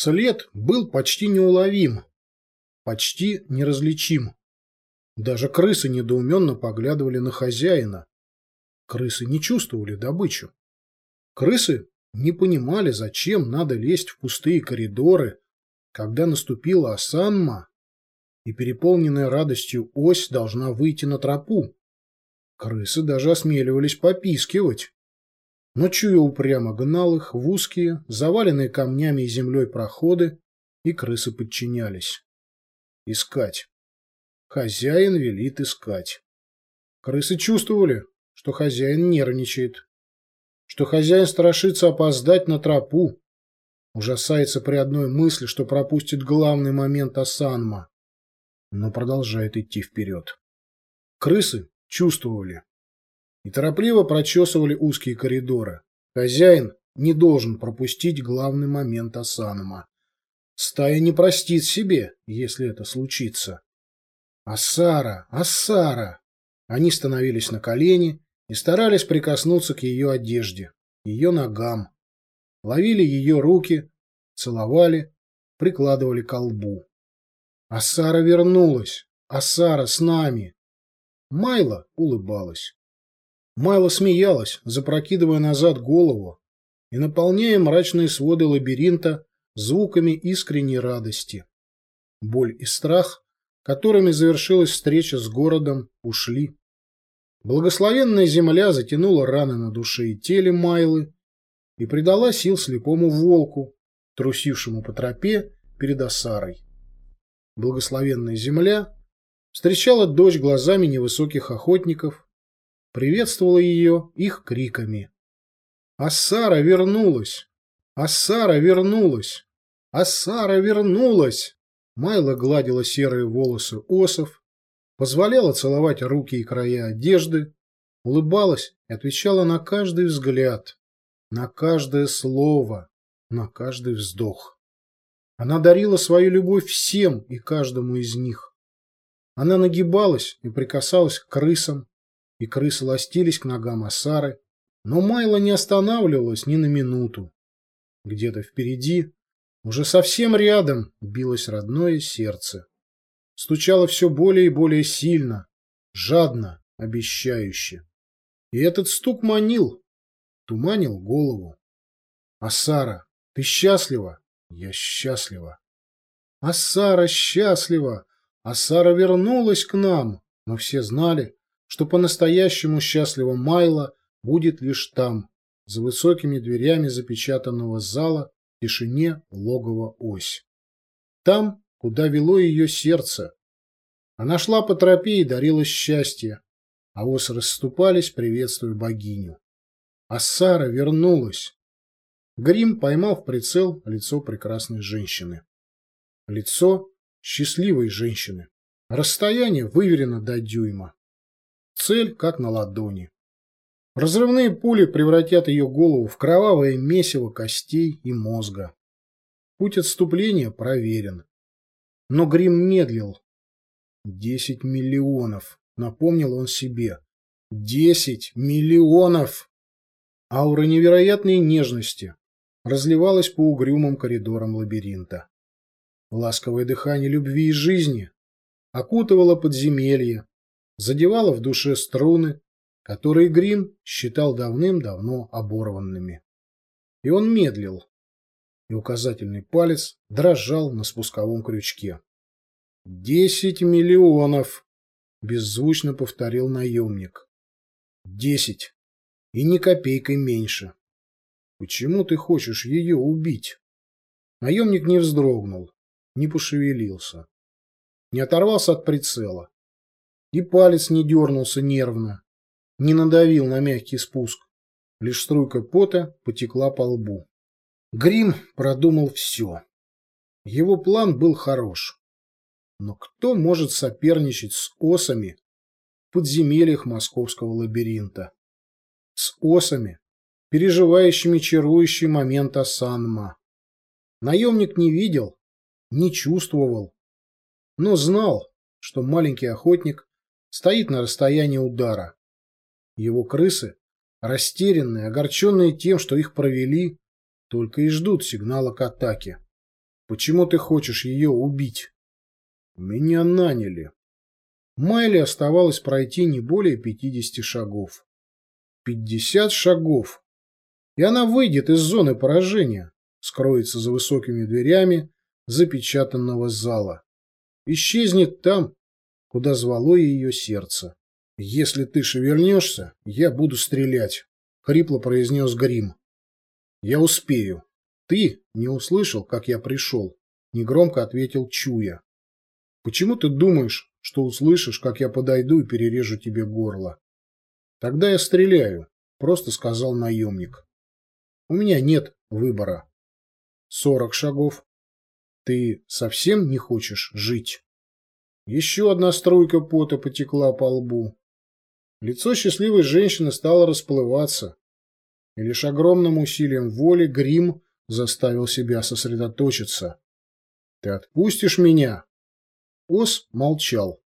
След был почти неуловим, почти неразличим. Даже крысы недоуменно поглядывали на хозяина. Крысы не чувствовали добычу. Крысы не понимали, зачем надо лезть в пустые коридоры, когда наступила осанма, и переполненная радостью ось должна выйти на тропу. Крысы даже осмеливались попискивать. Но Чуя упрямо гнал их в узкие, заваленные камнями и землей проходы, и крысы подчинялись. Искать. Хозяин велит искать. Крысы чувствовали, что хозяин нервничает, что хозяин страшится опоздать на тропу, ужасается при одной мысли, что пропустит главный момент осанма, но продолжает идти вперед. Крысы чувствовали и торопливо прочесывали узкие коридоры. Хозяин не должен пропустить главный момент осанма. Стая не простит себе, если это случится. Асара! Асара! Они становились на колени и старались прикоснуться к ее одежде, ее ногам. Ловили ее руки, целовали, прикладывали к колбу. Асара вернулась! Асара с нами! Майла улыбалась. Майла смеялась, запрокидывая назад голову и наполняя мрачные своды лабиринта звуками искренней радости. Боль и страх, которыми завершилась встреча с городом, ушли. Благословенная земля затянула раны на душе и теле Майлы и придала сил слепому волку, трусившему по тропе перед Асарой. Благословенная земля встречала дочь глазами невысоких охотников, приветствовала ее их криками. «Асара вернулась! Асара вернулась! Асара вернулась!» Майла гладила серые волосы осов, позволяла целовать руки и края одежды, улыбалась и отвечала на каждый взгляд, на каждое слово, на каждый вздох. Она дарила свою любовь всем и каждому из них. Она нагибалась и прикасалась к крысам, и крысы ластились к ногам Асары, но Майла не останавливалась ни на минуту. Где-то впереди, уже совсем рядом, билось родное сердце. Стучало все более и более сильно, жадно, обещающе. И этот стук манил, туманил голову. «Асара, ты счастлива?» «Я счастлива». «Асара счастлива! Асара вернулась к нам!» Но все знали, что по-настоящему счастлива Майла будет лишь там, за высокими дверями запечатанного зала, в тишине логова ось. Там, куда вело ее сердце. Она шла по тропе и дарила счастье, а осы расступались, приветствуя богиню. Асара вернулась. Грим поймал в прицел лицо прекрасной женщины. Лицо счастливой женщины. Расстояние выверено до дюйма. Цель как на ладони. Разрывные пули превратят ее голову в кровавое месиво костей и мозга. Путь отступления проверен. Но Грим медлил. 10 миллионов, напомнил он себе. 10 миллионов! Аура невероятной нежности разливалась по угрюмым коридорам лабиринта. Ласковое дыхание любви и жизни окутывало подземелье, задевало в душе струны, которые Грим считал давным-давно оборванными. И он медлил, и указательный палец дрожал на спусковом крючке. 10 миллионов! Беззвучно повторил наемник. 10. И ни копейкой меньше. Почему ты хочешь ее убить? Наемник не вздрогнул, не пошевелился, не оторвался от прицела. И палец не дернулся нервно, не надавил на мягкий спуск. Лишь струйка пота потекла по лбу. Грим продумал все. Его план был хорош. Но кто может соперничать с осами в подземельях московского лабиринта? С осами, переживающими чарующий момент осанма. Наемник не видел, не чувствовал, но знал, что маленький охотник стоит на расстоянии удара. Его крысы, растерянные, огорченные тем, что их провели, только и ждут сигнала к атаке. Почему ты хочешь ее убить? Меня наняли. Майле оставалось пройти не более 50 шагов. 50 шагов. И она выйдет из зоны поражения, скроется за высокими дверями запечатанного зала. Исчезнет там, куда звало ее сердце. «Если ты шевельнешься, я буду стрелять», — хрипло произнес Грим. «Я успею». «Ты не услышал, как я пришел?» — негромко ответил Чуя. «Почему ты думаешь, что услышишь, как я подойду и перережу тебе горло?» «Тогда я стреляю», — просто сказал наемник. «У меня нет выбора». 40 шагов. «Ты совсем не хочешь жить?» Еще одна струйка пота потекла по лбу. Лицо счастливой женщины стало расплываться, и лишь огромным усилием воли Грим заставил себя сосредоточиться. «Ты отпустишь меня?» Ос молчал.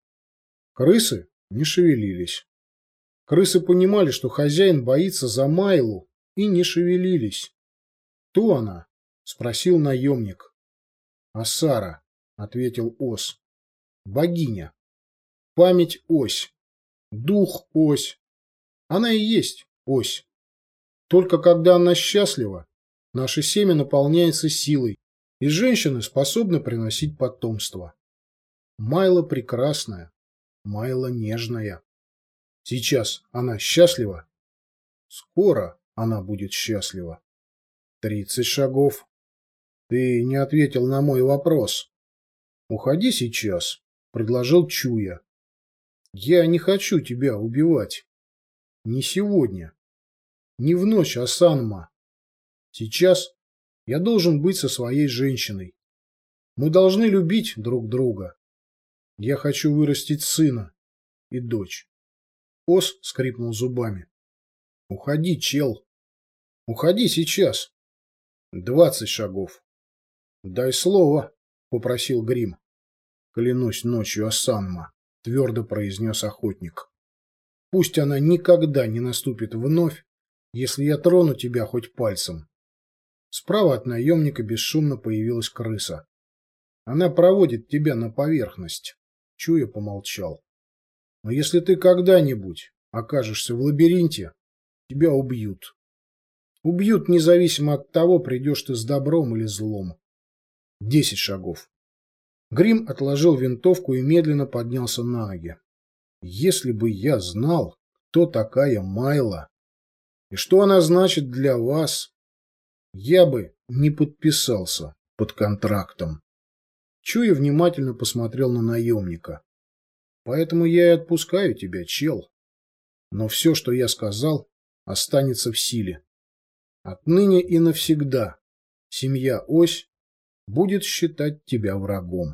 Крысы не шевелились. Крысы понимали, что хозяин боится за Майлу, и не шевелились. «Кто она?» — спросил наемник. «Асара», — ответил Ос. «Богиня. Память Ось. Дух Ось. Она и есть Ось. Только когда она счастлива, наше семя наполняется силой, и женщины способны приносить потомство. Майла прекрасная, Майла нежная. Сейчас она счастлива. Скоро она будет счастлива. 30 шагов. Ты не ответил на мой вопрос. Уходи сейчас, предложил Чуя. Я не хочу тебя убивать. Не сегодня. Не в ночь Асанма. Сейчас я должен быть со своей женщиной. Мы должны любить друг друга. Я хочу вырастить сына и дочь. Ос скрипнул зубами. Уходи, чел. Уходи сейчас. 20 шагов. Дай слово, попросил Грим. Клянусь ночью Асанма, твердо произнес охотник. Пусть она никогда не наступит вновь, если я трону тебя хоть пальцем. Справа от наемника бесшумно появилась крыса. Она проводит тебя на поверхность. Чуя помолчал. Но если ты когда-нибудь окажешься в лабиринте, тебя убьют. Убьют независимо от того, придешь ты с добром или злом. 10 шагов. Грим отложил винтовку и медленно поднялся на ноги. Если бы я знал, кто такая Майла и что она значит для вас, я бы не подписался под контрактом. Чуя внимательно посмотрел на наемника. Поэтому я и отпускаю тебя, чел. Но все, что я сказал, останется в силе. Отныне и навсегда семья Ось будет считать тебя врагом.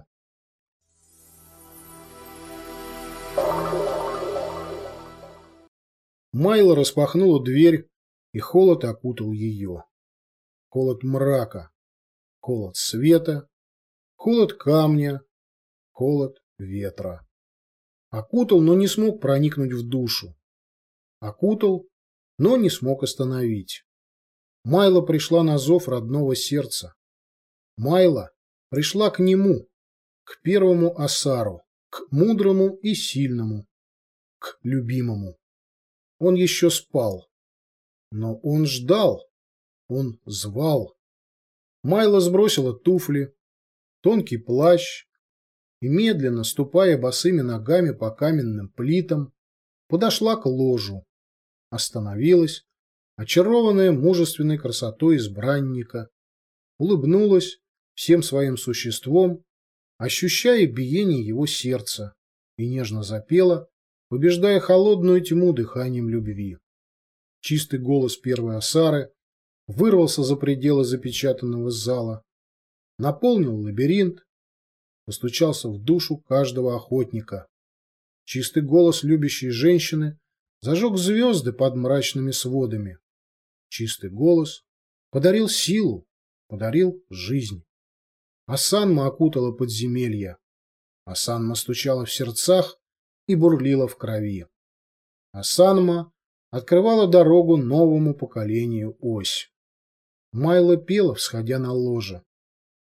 Майла распахнула дверь, и холод окутал ее. Холод мрака, холод света, холод камня, холод ветра. Окутал, но не смог проникнуть в душу. Окутал, но не смог остановить. Майла пришла на зов родного сердца. Майла пришла к нему, к первому Асару, к мудрому и сильному, к любимому. Он еще спал. Но он ждал. Он звал. Майла сбросила туфли, тонкий плащ и, медленно ступая босыми ногами по каменным плитам, подошла к ложу. Остановилась, очарованная мужественной красотой избранника, улыбнулась всем своим существом, ощущая биение его сердца, и нежно запела, побеждая холодную тьму дыханием любви. Чистый голос первой Асары вырвался за пределы запечатанного зала, наполнил лабиринт, постучался в душу каждого охотника. Чистый голос любящей женщины зажег звезды под мрачными сводами. Чистый голос подарил силу, подарил жизнь. Асанма окутала подземелья. Асанма стучала в сердцах и бурлила в крови. Асанма открывала дорогу новому поколению Ось. Майла пела, всходя на ложе.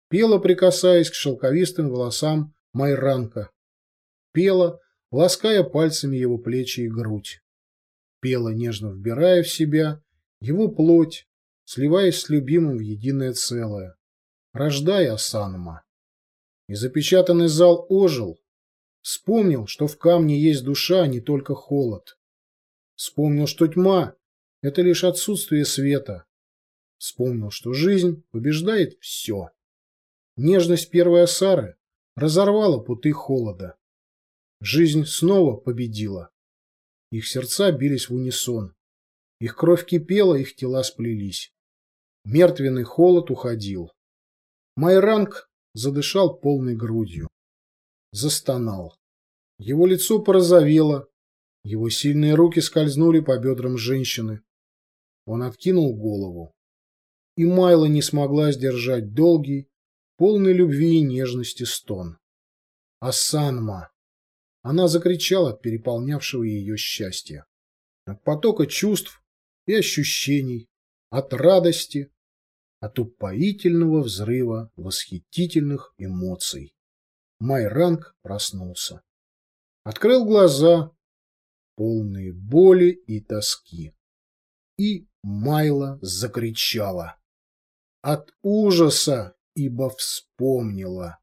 Пела, прикасаясь к шелковистым волосам Майранка. Пела, лаская пальцами его плечи и грудь. Пела, нежно вбирая в себя его плоть, сливаясь с любимым в единое целое, рождая Осанма. И запечатанный зал ожил, вспомнил, что в камне есть душа, а не только холод. Вспомнил, что тьма — это лишь отсутствие света. Вспомнил, что жизнь побеждает все. Нежность первой Осары разорвала путы холода. Жизнь снова победила. Их сердца бились в унисон. Их кровь кипела, их тела сплелись. Мертвенный холод уходил. Майранг задышал полной грудью. Застонал. Его лицо порозовело. Его сильные руки скользнули по бедрам женщины. Он откинул голову. И Майла не смогла сдержать долгий, полный любви и нежности стон. «Осанма!» Она закричала от переполнявшего ее счастья. От потока чувств и ощущений, от радости, от упоительного взрыва восхитительных эмоций. Майранг проснулся. Открыл глаза, полные боли и тоски. И Майла закричала. От ужаса, ибо вспомнила.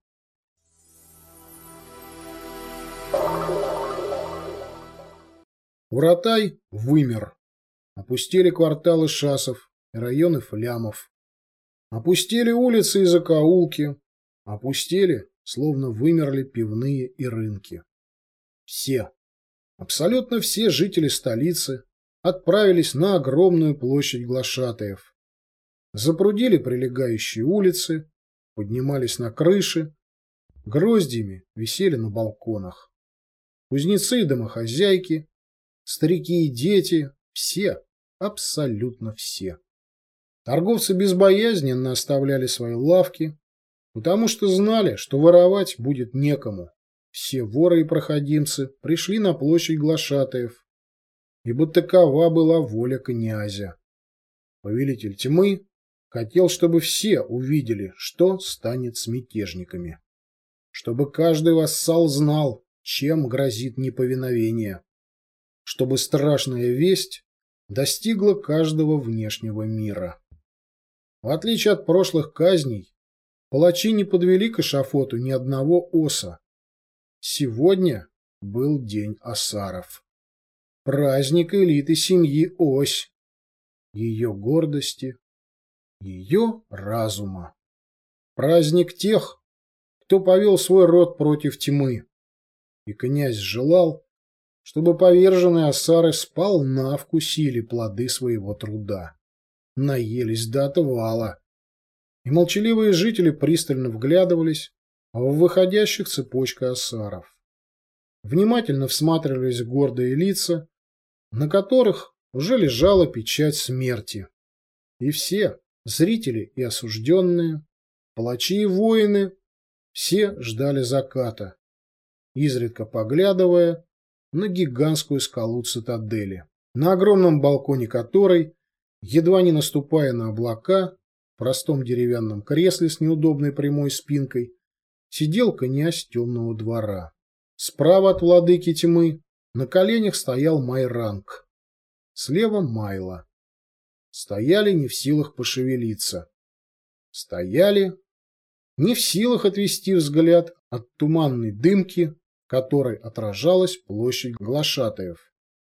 Уратай вымер. Опустели кварталы шасов и районы флямов. Опустели улицы и закоулки. Опустели, словно вымерли пивные и рынки. Все, абсолютно все жители столицы отправились на огромную площадь глашатаев. Запрудили прилегающие улицы, поднимались на крыши, гроздьями висели на балконах. Кузнецы и домохозяйки, старики и дети, все, абсолютно все. Торговцы безбоязненно оставляли свои лавки, потому что знали, что воровать будет некому. Все воры и проходимцы пришли на площадь глашатаев, ибо такова была воля князя. Повелитель тьмы хотел, чтобы все увидели, что станет с мятежниками. Чтобы каждый вассал знал, чем грозит неповиновение. Чтобы страшная весть достигла каждого внешнего мира. В отличие от прошлых казней, палачи не подвели к эшафоту ни одного оса. Сегодня был день осаров. Праздник элиты семьи Ось. Ее гордости, ее разума. Праздник тех, кто повел свой род против тьмы. И князь желал, чтобы поверженные осары сполна вкусили плоды своего труда. Наелись до отвала. И молчаливые жители пристально вглядывались в выходящих цепочкой осаров. Внимательно всматривались в гордые лица, на которых уже лежала печать смерти. И все, зрители и осужденные, палачи и воины, все ждали заката, изредка поглядывая на гигантскую скалу цитадели, на огромном балконе которой, едва не наступая на облака, в простом деревянном кресле с неудобной прямой спинкой, сидел князь темного двора. Справа от владыки тьмы на коленях стоял Майранг, слева Майла. Стояли не в силах пошевелиться. Стояли не в силах отвести взгляд от туманной дымки, в которой отражалась площадь глашатаев.